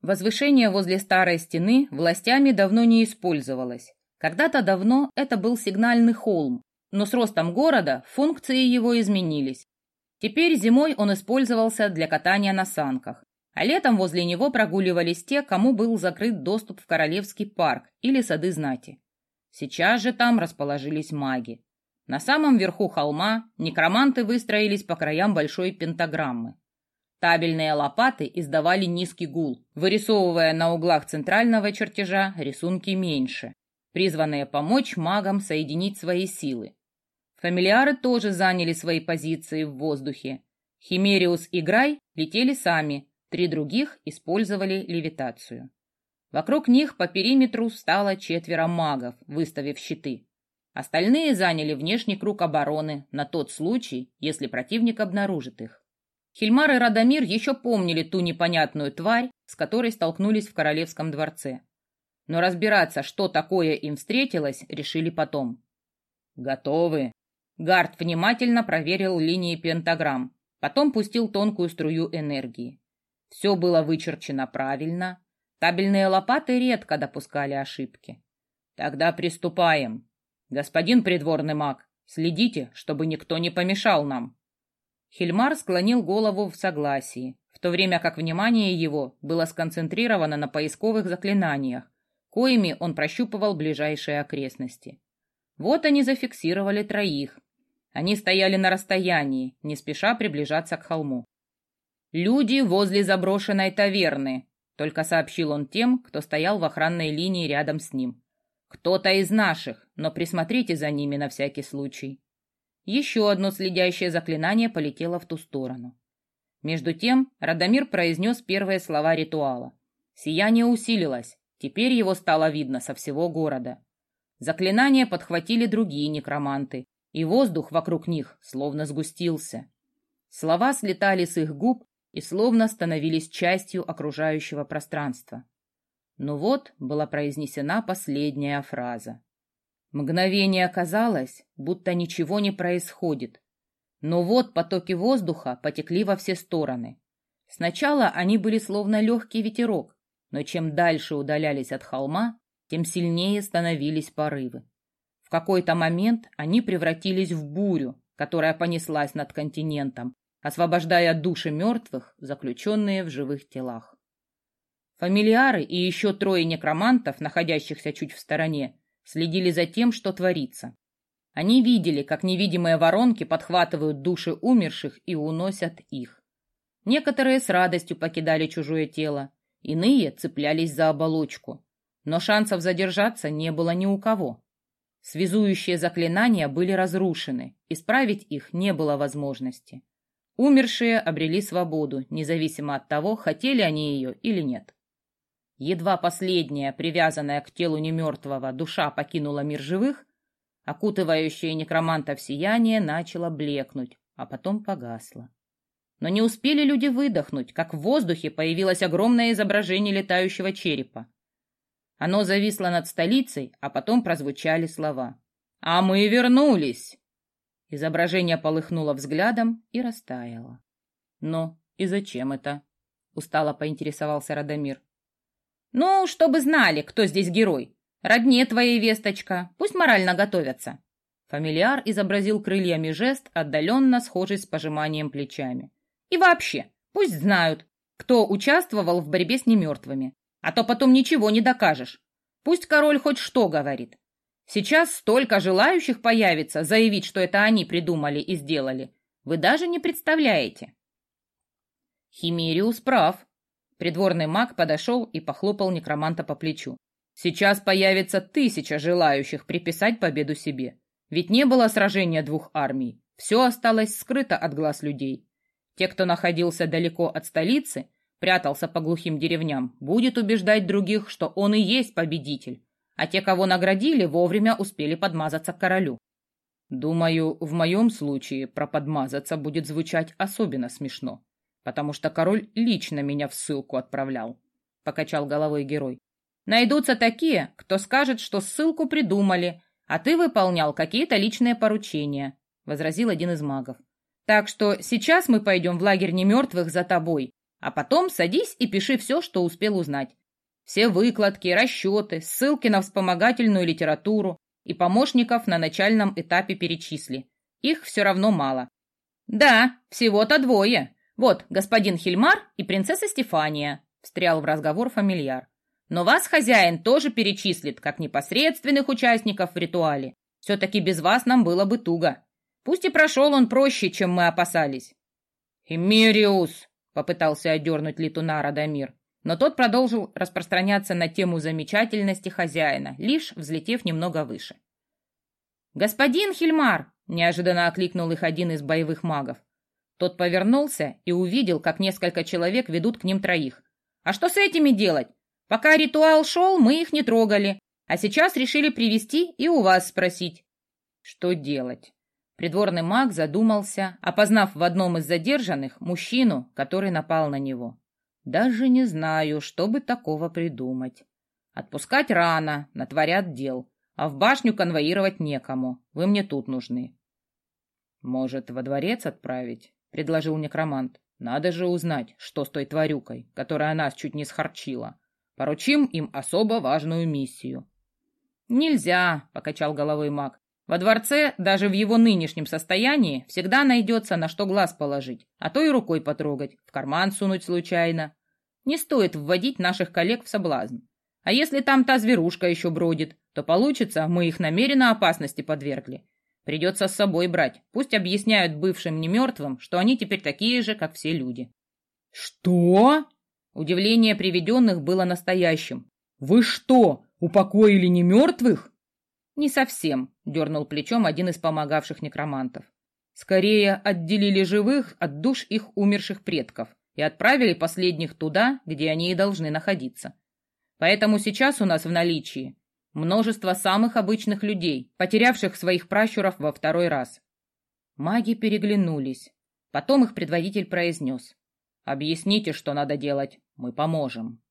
Возвышение возле старой стены властями давно не использовалось. Когда-то давно это был сигнальный холм, но с ростом города функции его изменились. Теперь зимой он использовался для катания на санках, а летом возле него прогуливались те, кому был закрыт доступ в Королевский парк или сады знати. Сейчас же там расположились маги. На самом верху холма некроманты выстроились по краям большой пентаграммы. Табельные лопаты издавали низкий гул, вырисовывая на углах центрального чертежа рисунки меньше, призванные помочь магам соединить свои силы. Фамильяры тоже заняли свои позиции в воздухе. Химериус и Грай летели сами, 3 других использовали левитацию. Вокруг них по периметру встало 4 магов, выставив щиты. Остальные заняли внешний круг обороны на тот случай, если противник обнаружит их. Хильмар и Радомир еще помнили ту непонятную тварь, с которой столкнулись в королевском дворце. Но разбираться, что такое им встретилось, решили потом. «Готовы?» Гард внимательно проверил линии пентаграмм, потом пустил тонкую струю энергии. Все было вычерчено правильно. Табельные лопаты редко допускали ошибки. «Тогда приступаем. Господин придворный маг, следите, чтобы никто не помешал нам». Хильмар склонил голову в согласии, в то время как внимание его было сконцентрировано на поисковых заклинаниях, коими он прощупывал ближайшие окрестности. Вот они зафиксировали 3. Они стояли на расстоянии, не спеша приближаться к холму. «Люди возле заброшенной таверны», — только сообщил он тем, кто стоял в охранной линии рядом с ним. «Кто-то из наших, но присмотрите за ними на всякий случай». Еще одно следящее заклинание полетело в ту сторону. Между тем Радомир произнес первые слова ритуала. Сияние усилилось, теперь его стало видно со всего города. Заклинания подхватили другие некроманты, и воздух вокруг них словно сгустился. Слова слетали с их губ и словно становились частью окружающего пространства. Но вот была произнесена последняя фраза. Мгновение казалось, будто ничего не происходит. Но вот потоки воздуха потекли во все стороны. Сначала они были словно легкий ветерок, но чем дальше удалялись от холма, тем сильнее становились порывы. В какой-то момент они превратились в бурю, которая понеслась над континентом, освобождая души мертвых, заключенные в живых телах. Фамильяры и еще 3 некромантов, находящихся чуть в стороне, следили за тем, что творится. Они видели, как невидимые воронки подхватывают души умерших и уносят их. Некоторые с радостью покидали чужое тело, иные цеплялись за оболочку. Но шансов задержаться не было ни у кого. Связующие заклинания были разрушены, исправить их не было возможности. Умершие обрели свободу, независимо от того, хотели они ее или нет. Едва последняя, привязанная к телу немертвого, душа покинула мир живых, окутывающее некромантов сияние начало блекнуть, а потом погасло. Но не успели люди выдохнуть, как в воздухе появилось огромное изображение летающего черепа. Оно зависло над столицей, а потом прозвучали слова. «А мы вернулись!» Изображение полыхнуло взглядом и растаяло. «Ну, и зачем это?» — устало поинтересовался Радомир. «Ну, чтобы знали, кто здесь герой. Родне твоей весточка, пусть морально готовятся». Фамильяр изобразил крыльями жест, отдаленно схожий с пожиманием плечами. «И вообще, пусть знают, кто участвовал в борьбе с немертвыми. А то потом ничего не докажешь. Пусть король хоть что говорит. Сейчас столько желающих появится заявить, что это они придумали и сделали. Вы даже не представляете». Химериус прав. Придворный маг подошел и похлопал некроманта по плечу. «Сейчас появится 1000 желающих приписать победу себе. Ведь не было сражения 2 армий. Все осталось скрыто от глаз людей. Те, кто находился далеко от столицы, прятался по глухим деревням, будет убеждать других, что он и есть победитель. А те, кого наградили, вовремя успели подмазаться к королю. Думаю, в моем случае про подмазаться будет звучать особенно смешно, потому что король лично меня в ссылку отправлял», — покачал головой герой. «Найдутся такие, кто скажет, что ссылку придумали, а ты выполнял какие-то личные поручения», — возразил один из магов. «Так что сейчас мы пойдем в лагерь немертвых за тобой, А потом садись и пиши все, что успел узнать. Все выкладки, расчеты, ссылки на вспомогательную литературу и помощников на начальном этапе перечисли. Их все равно мало. Да, всего-то двое. Вот, господин Хильмар и принцесса Стефания, встрял в разговор фамильяр. Но вас хозяин тоже перечислит, как непосредственных участников в ритуале. Все-таки без вас нам было бы туго. Пусть и прошел он проще, чем мы опасались. «Химериус!» — попытался одернуть летуна Радомир, но тот продолжил распространяться на тему замечательности хозяина, лишь взлетев немного выше. «Господин Хильмар!» — неожиданно окликнул их один из боевых магов. Тот повернулся и увидел, как несколько человек ведут к ним троих. «А что с этими делать? Пока ритуал шел, мы их не трогали, а сейчас решили привести и у вас спросить». «Что делать?» Придворный маг задумался, опознав в одном из задержанных мужчину, который напал на него. «Даже не знаю, что бы такого придумать. Отпускать рано, натворят дел, а в башню конвоировать некому. Вы мне тут нужны». «Может, во дворец отправить?» — предложил некромант. «Надо же узнать, что с той тварюкой, которая нас чуть не схарчила. Поручим им особо важную миссию». «Нельзя», — покачал головой маг. «Во дворце, даже в его нынешнем состоянии, всегда найдется, на что глаз положить, а то и рукой потрогать, в карман сунуть случайно. Не стоит вводить наших коллег в соблазн. А если там та зверушка еще бродит, то получится, мы их намеренно опасности подвергли. Придется с собой брать, пусть объясняют бывшим немертвым, что они теперь такие же, как все люди». «Что?» Удивление приведенных было настоящим. «Вы что, упокоили немертвых?» «Не совсем», — дернул плечом один из помогавших некромантов. «Скорее отделили живых от душ их умерших предков и отправили последних туда, где они и должны находиться. Поэтому сейчас у нас в наличии множество самых обычных людей, потерявших своих пращуров во второй раз». Маги переглянулись. Потом их предводитель произнес: «Объясните, что надо делать, мы поможем».